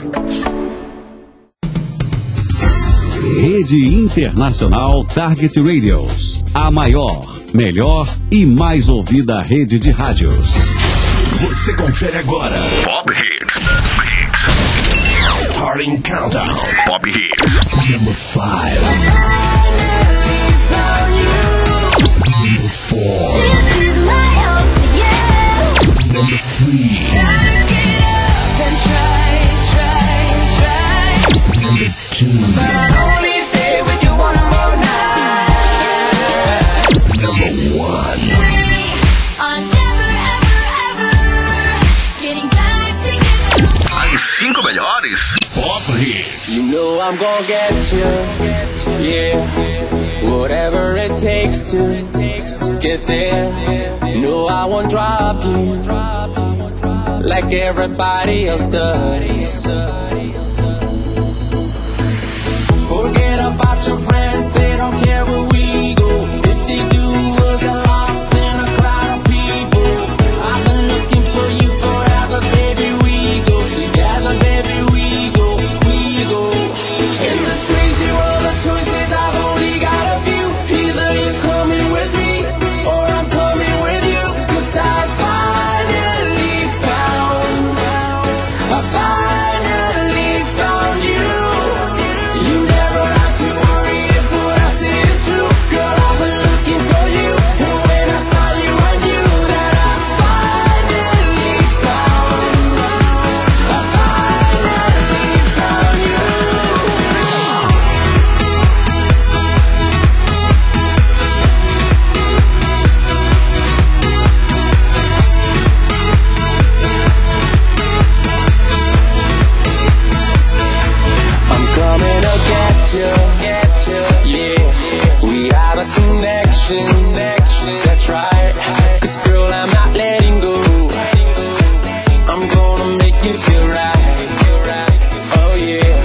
Rede Internacional Target Radios. A maior, melhor e mais ouvida rede de rádios. Você confere agora Pop Hits. Starting Countdown. Pop Hits. Number 5. Number 4. This is my hope to you. Number 3. Then try. Number 2. But I'll only stay with you one more night. Number 1. We are never, ever, ever getting back together. As 5 melhores Pop Hits. You know I'm gonna get you, yeah. Whatever it takes to get there. No, I won't drop you like everybody else does. Forget about your friends, they don't care where we go. If they do, we'll get lost in a crowd of people. I've been looking for you forever, baby. We go together, baby. We go. In this crazy world of choices, I've only got a few. Either you're coming with me, or I'm coming with you. 'Cause I finally found you. You never have to worry if what I say is true. Girl, I've been looking for you, and when I saw you, I knew that I finally found you. I'm coming to get you, yeah. We have a connection, that's right. 'Cause girl, I'm not letting go. I'm gonna make you feel right. Oh yeah.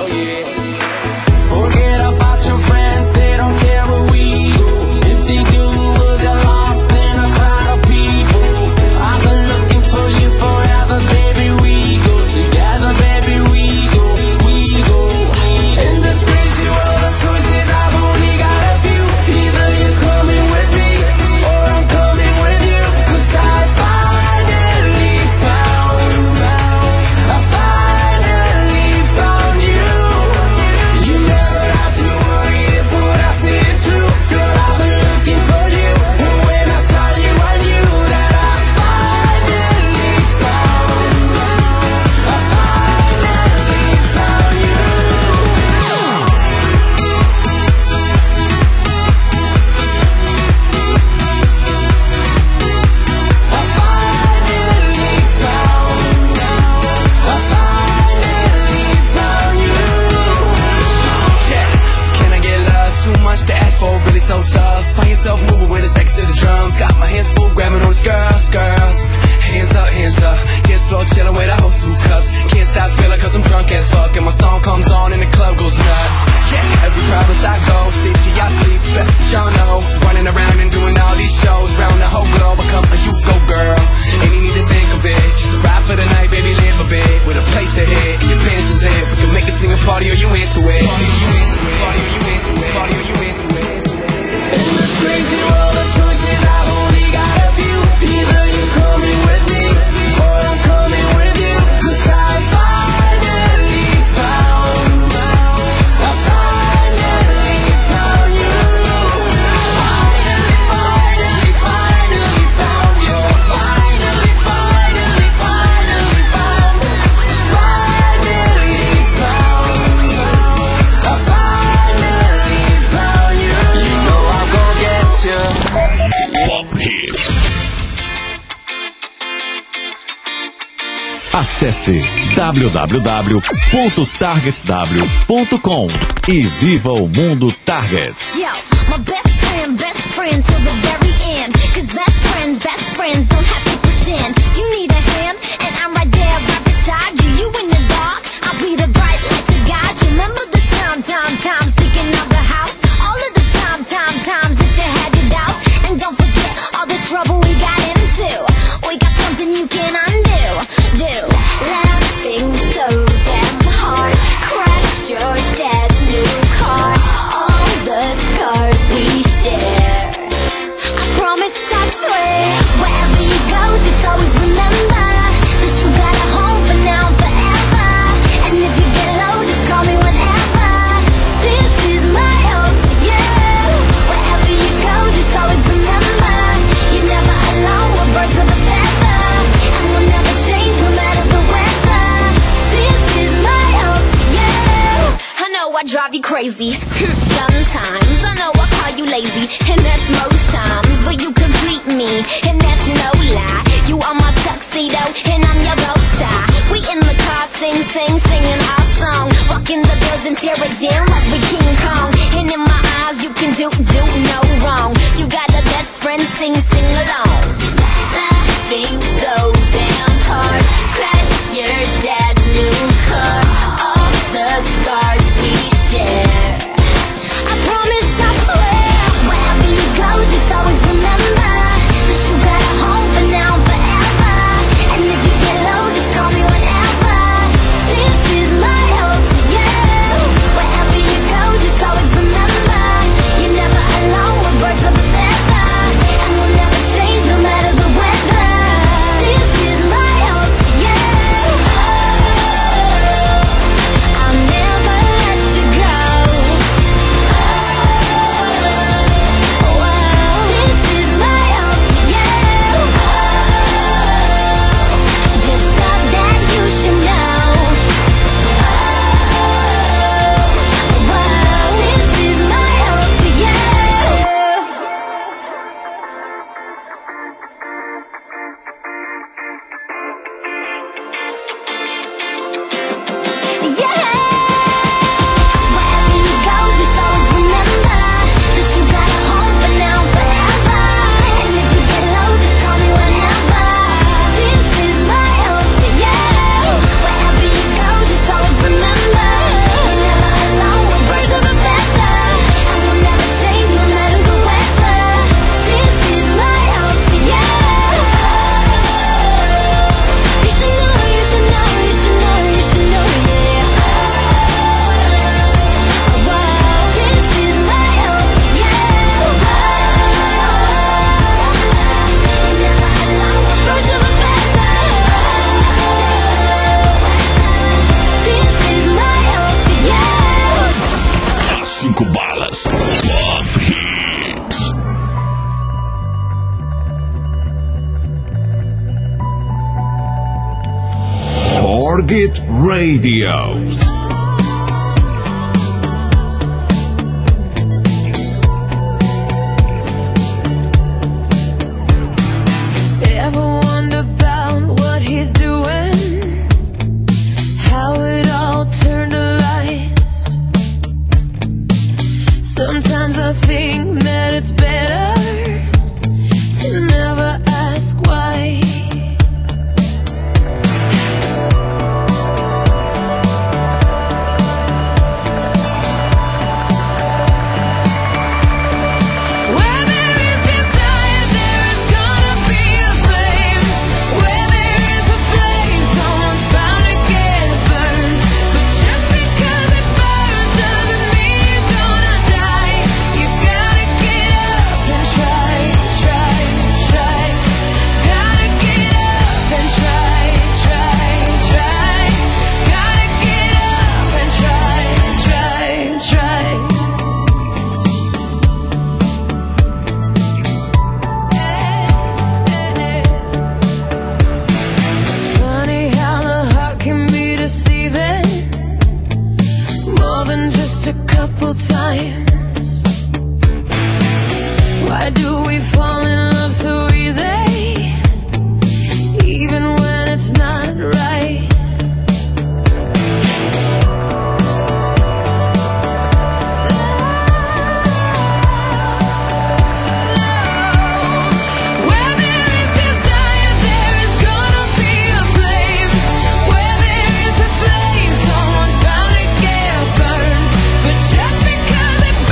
Forget about your friends, they don't care where we go. If they do, we'll get lost in a crowd of people. I've been looking for you forever, baby. We go together, baby. We go. In this crazy world of choices, I've only got a few. Either you're coming with me, or I'm coming with you. 'Cause I finally found you. You never have to worry if what I say is true. Girl, I've been looking for you, and when I saw you, I knew that I finally found you. Can I get love? Too much to ask for, really so tough. Find yourself moving with the sex to the drums. Got my hands full, grabbing on these girls. Hands up. Dance floor chilling with a whole 2 cups. Can't stop spilling 'cause I'm drunk as fuck. And my song comes on and the club goes nuts. Yeah, every crowd I go, sit to y'all sleeps, best that y'all know. Running around and doing all these shows, round the whole globe. I come, you go, girl. Ain't you need to think of it. Just a ride for the night, baby, live a bit. With a place to hit, and your pants is it. We can make a singing party or you into it. In this crazy world of choices, I've only got a few. Either you're coming with me, or I'm coming with you. 'Cause I finally found you. Acesse www.targetw.com e viva o mundo Target. Yo, my best friend till the very end. 'Cause best friends don't have to pretend. You need a hand, and I'm right there right beside you. You in the dark, I'll be the bright light to guide you. Remember the times sneaking out the house. All of the times that you had your doubts. And don't forget all the trouble we got into. We got something you can undo. Laughing so damn drive you crazy. Sometimes I know I call you lazy, and that's most times, but you complete me, and that's no lie. You are my tuxedo, and I'm your bow tie. We in the car, singing our song. Walk in the building, tear it down like we King Kong. And in my eyes, you can do no wrong. You got a best friend, sing along. Nothing's so damn hard. Crash your dad's new car. All the scars we share. I promise, I swear, wherever you go, just always remember that you got a home for now, forever. And if you get low, just call me whenever. This is my ode to you. Wherever you go, just always remember you're never alone with birds of a feather. And we'll never change no matter the weather. This is my ode to you. I'll never let you go. This is my ode to you. Just stop that, you should know. This is my ode to you. Yeah. Wherever you go, just always remember that you got a home for now, forever. And if you get low, just call me whenever. This is my ode to you. Wherever you go, just always remember you're never alone with birds of a feather. And we'll never change no matter the weather. This is my ode to you. You should know, you should know, you should know, you should know, yeah. This is my ode to you. You're never alone with birds of a feather. This is my ode to you. As 5 balas. Pop Hits. Target Radios. Ever wonder about what he's doing? How it all turned to lies. Sometimes I think that it's better to never ask why. Where there is desire, there is gonna be a flame. Where there is a flame, someone's bound to get burned. But just because it burns doesn't mean you're gonna die. You gotta get up and try. Gotta get up and try. Gotta get up and try. Funny how the heart can be deceiving, more than just a couple times. Why do we fall in love so easy, even when it's not right? Where there is desire, there is gonna be a flame. Where there is a flame, someone's bound to get burned. But just because it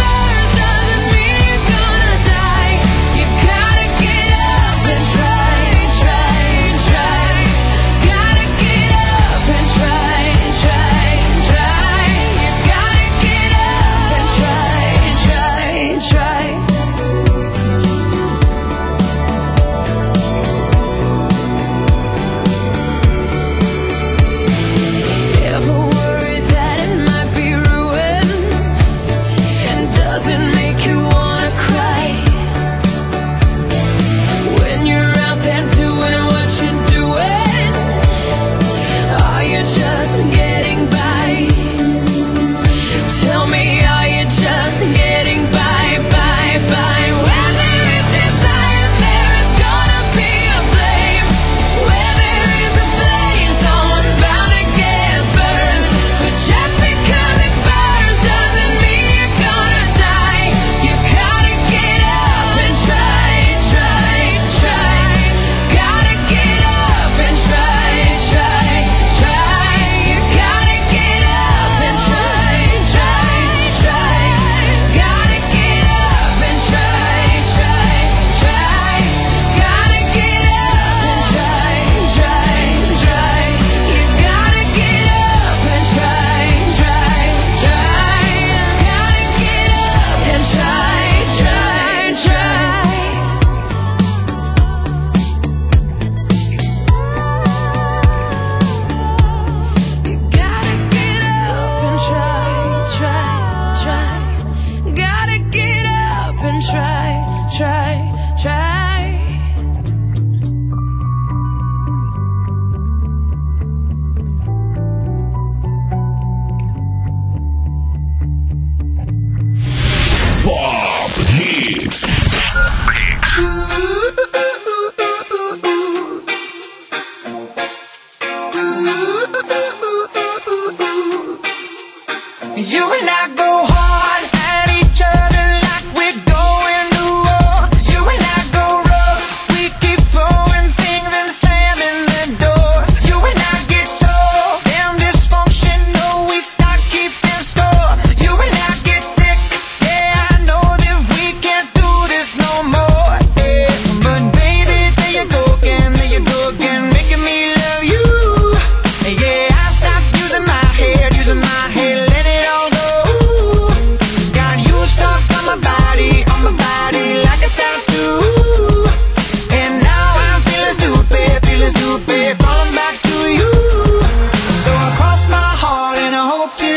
You and I go hard at each other like we're going to war. You and I go rough, we keep throwing things and slamming the doors. You and I get so damn dysfunctional, we start keeping score. You and I get sick, yeah, I know that we can't do this no more. Yeah. But baby, there you go again, making me love you. Yeah, I stopped using my head, let it all go. Got you stuck on my body like a tattoo. And now I'm feeling stupid, falling back to you. So I cross my heart and I hope to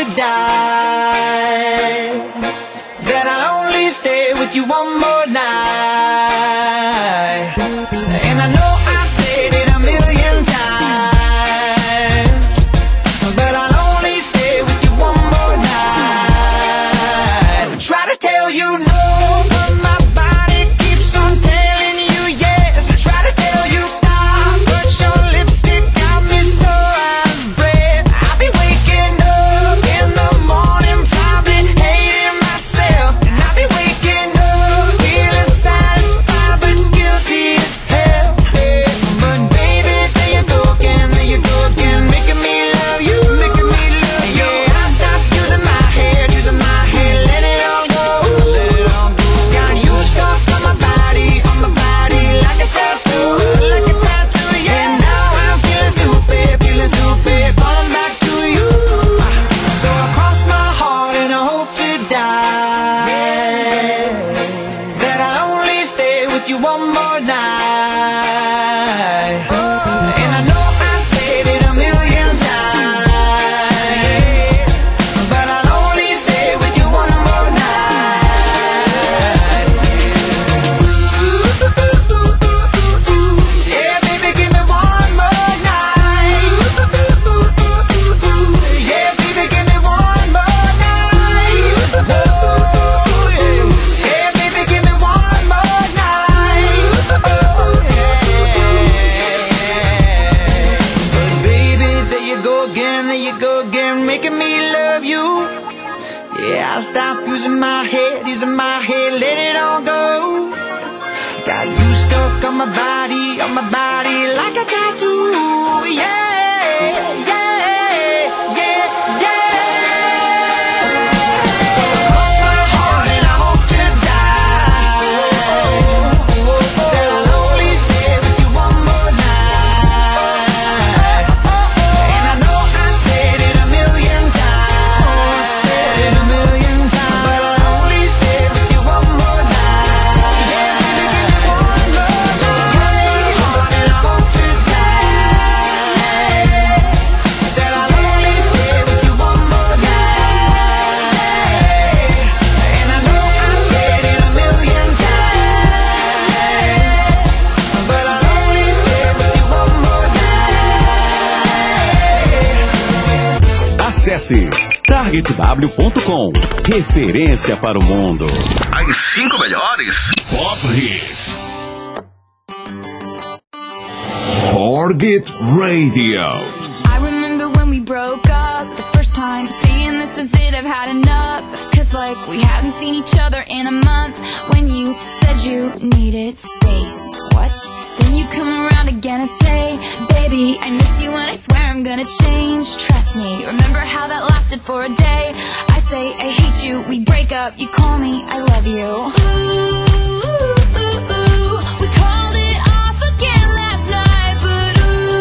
die that I'll only stay with you one more night. And I know I said it a million times, but I'll only stay with you one more night. Try to tell you no, but my body keeps on telling you yes. Try to tell you stop, but your lipstick got me so out of breath. I'll be waking up in the morning, probably hating myself. And I'll be waking up feeling satisfied but guilty as hell. But baby, there you go again, making me love you. Yeah, I stopped using my head, let it all go. Got you stuck on my body like a tattoo. Yeah, now I'm feeling stupid, falling back to you. So I cross my heart and I hope to die that I'll only stay with you one more night. And I know I said it a million times, but I'll only stay with you one more night. Yeah, baby, give me one more night. Yeah, baby, give me one more night. Yeah, baby, give me one more night. But baby, there you go again, making me love you. Yeah, I stopped using my head, let it all go. Got you stuck on my body like a tattoo. Yeah. So I cross my heart and I hope to die that I'll only stay with you one more night. And I know I said it a million times, but I'll only stay with you one more night. Yeah, baby, give me one more. So I cross my heart and I hope to die that I'll only stay with you one more night. And I know I said it a million times, but I'll only stay with you one more night. Acesse targetw.com. Referência para o mundo. As 5 melhores Pop Hits. Target Radios. I remember when we broke up the first time, saying this is it, I've had enough. Cause like we hadn't seen each other in a month. When you said you needed space, what? Then you come around again and say, baby, I miss you and I swear I'm gonna change. Trust me, remember how that lasted for a day? I say I hate you, we break up, you call me, I love you. Ooh, we called it off again last night, but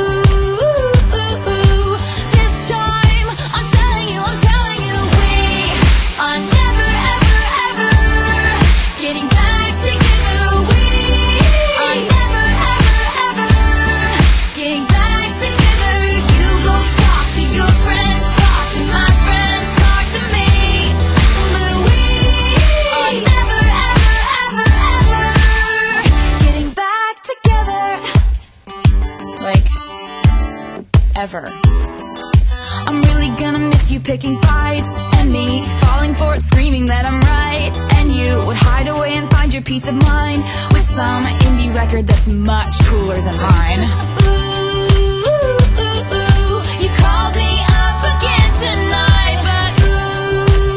this time I'm telling you, we are never, ever, ever getting back together. We are never, ever, ever getting back together. You go talk to your friends, talk to my friends, talk to me, but we are never, ever, ever, ever getting back together. Like, ever. I'm really gonna miss you picking fights, and me falling for it, screaming that I'm right. And you would hide away and find your peace of mind with some indie record that's much cooler than mine. Ooh, you called me up again tonight, but ooh,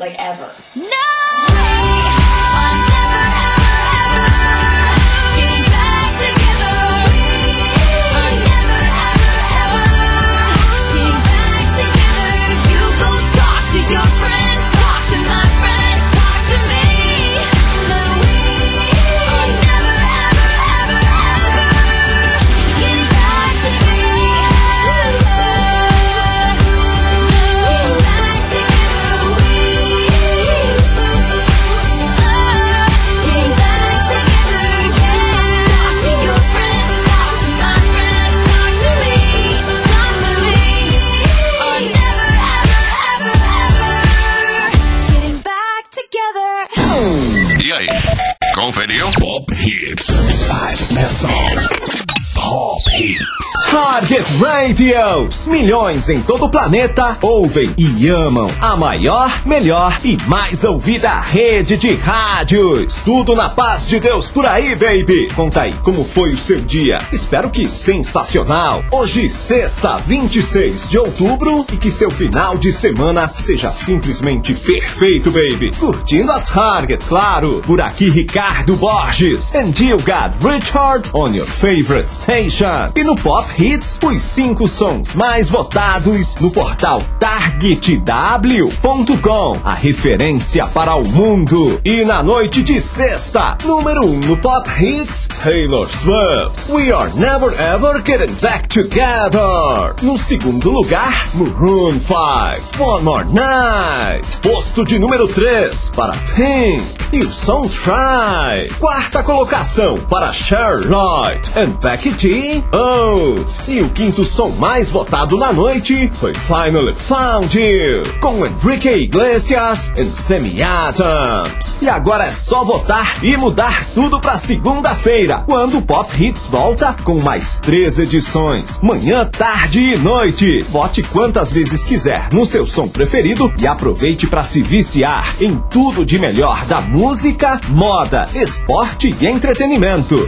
like ever. No! I'll never, ever, ever get back together. I'll never, ever, ever get back together. You go talk to your friends, talk to my friends, talk to me. But we are never, ever, ever, ever get back together. Get back together. Get back together again. Talk to your friends, talk to my friends, talk to me, talk to me. Are never, ever, ever getting back together. E aí, conferiu? Pop Hits. 5 best songs. Pop Hits. Target Radios. Milhões em todo o planeta ouvem e amam a maior, melhor e mais ouvida rede de rádios. Tudo na paz de Deus por aí, baby. Conta aí como foi o seu dia. Espero que sensacional. Hoje, sexta, 26 de outubro, e que seu final de semana seja simplesmente perfeito, baby. Curtindo a Target, claro. Por aqui, Ricardo Borges. And you got Richard on your favorite station. E no Pop Hits, os 5 sons mais votados no portal targetw.com, a referência para o mundo. E na noite de sexta, número 1 no Pop Hits, Taylor Swift, We Are Never Ever Getting Back Together. No segundo lugar, Maroon 5, One More Night. Posto de número 3 para Pink e o som Try. Quarta colocação para Charlotte and Becky G, Oath. E o quinto som mais votado na noite foi Finally Found You, com Enrique Iglesias e Sammy Adams. E agora é só votar e mudar tudo pra segunda-feira, quando o Pop Hits volta com mais 3 edições, manhã, tarde e noite. Vote quantas vezes quiser no seu som preferido e aproveite pra se viciar em tudo de melhor da música, moda, esporte e entretenimento.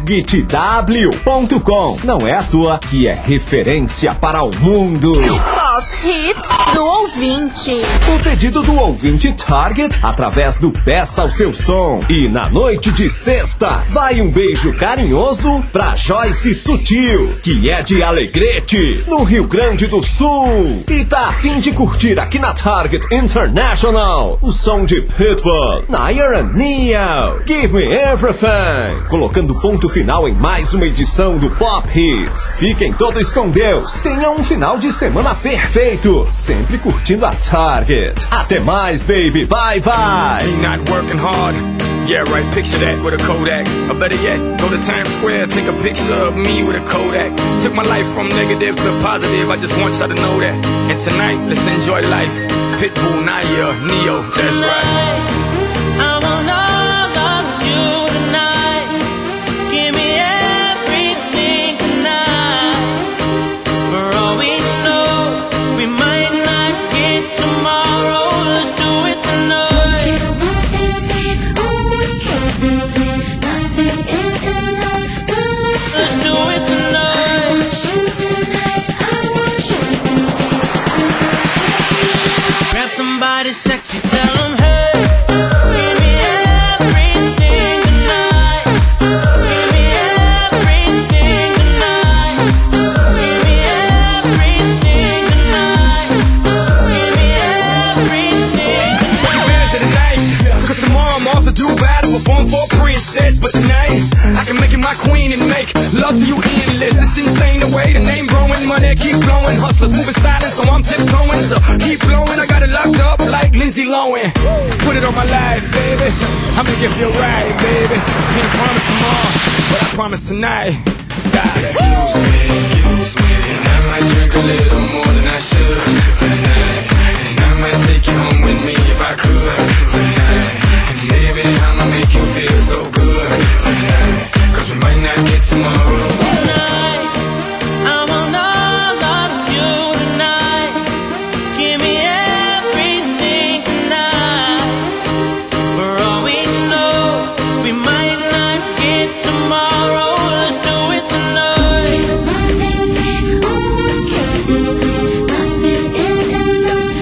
targetw.com. Não é à toa que é referência para o mundo. Pop Hits do ouvinte. O pedido do ouvinte Target através do Peça o Seu Som. E na noite de sexta, vai um beijo carinhoso pra Joyce Sutil, que é de Alegrete, no Rio Grande do Sul, e tá a fim de curtir aqui na Target International o som de Pitbull, Nair and Neo, Give Me Everything, colocando ponto final em mais uma edição do Pop Hits. Fiquem todos com Deus, tenham um final de semana perfeito, sempre curtindo a Target. Até mais, baby, bye bye. Me not working hard. Yeah, right, picture that with a Kodak. Or better yet, go to Times Square, take a picture of me with a Kodak. Took my life from negative to positive, I just want y'all to know that. And tonight, let's enjoy life. Pitbull, Nair, Neo, that's right. I want all of you tonight. Give me everything tonight. For all we know, we might not get tomorrow. Let's do it tonight. Let's do it tonight. Grab somebody sexy, tell them hey. Give me everything tonight. Give me everything tonight. Give me everything tonight. Give me everything Take advantage of the night, cause tomorrow I'm off to do battle. We're born for a princess, but tonight I can make you my queen and make love to you endless. It's insane the way the name growing, money keep flowing. Hustlers moving silent, so I'm tiptoeing. So keep blowing, I got it locked up like Lindsay Lohan. Put it on my life, baby. I'll make it feel right, baby. Can't promise tomorrow, but I promise tonight. Excuse me, and I might drink a little more than I should tonight. And I might take you home with me if I could tonight. And baby, I'ma make you feel so good tonight. Cause we might not get tomorrow. tonight. I want all of you tonight. Give me everything tonight. For all we know, we might not get tomorrow. Let's do it tonight.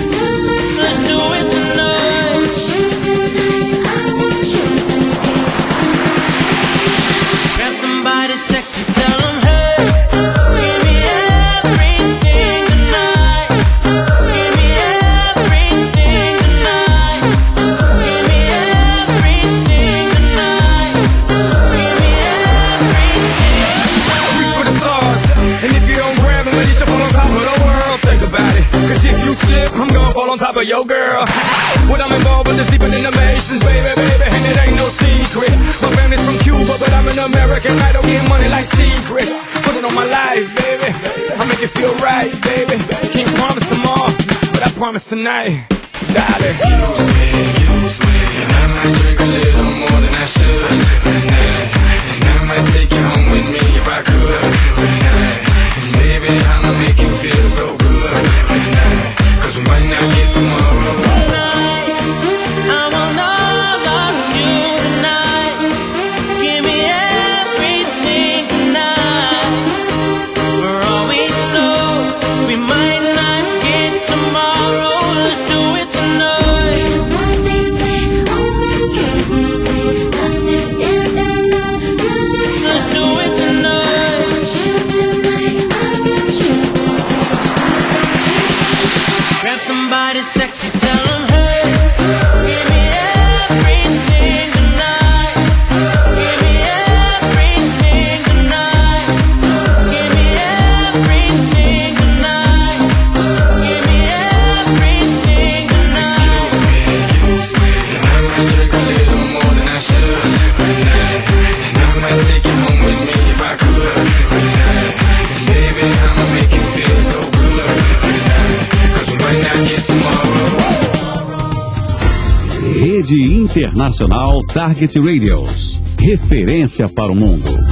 on top of your girl. What I'm involved with is deeper than the Masons, baby, and it ain't no secret. My family's from Cuba, but I'm an American. I don't get money like secrets. Put it on my life, baby. I make it feel right, baby. Can't promise tomorrow, but I promise tonight. Excuse me, and I might drink a little more than I should tonight. And I might take you home with me if I could tonight. And baby, I'ma make you feel so good tonight. 'Cause we might not get tomorrow. Tonight, I want all of you tonight. Give me everything tonight. For all we know, we might not get tomorrow. Let's do it tonight. Let's do it tonight. Grab somebody sexy, tell them, hey, give me everything tonight. Give me everything tonight. Give me everything tonight. Give me everything tonight. Excuse me, and I might drink a little more than I should tonight. And I might take you home with me if I could tonight. And baby, I'ma make you feel so good tonight. 'Cause we might not get tomorrow. Rede Internacional Target Radios. Referência para o mundo.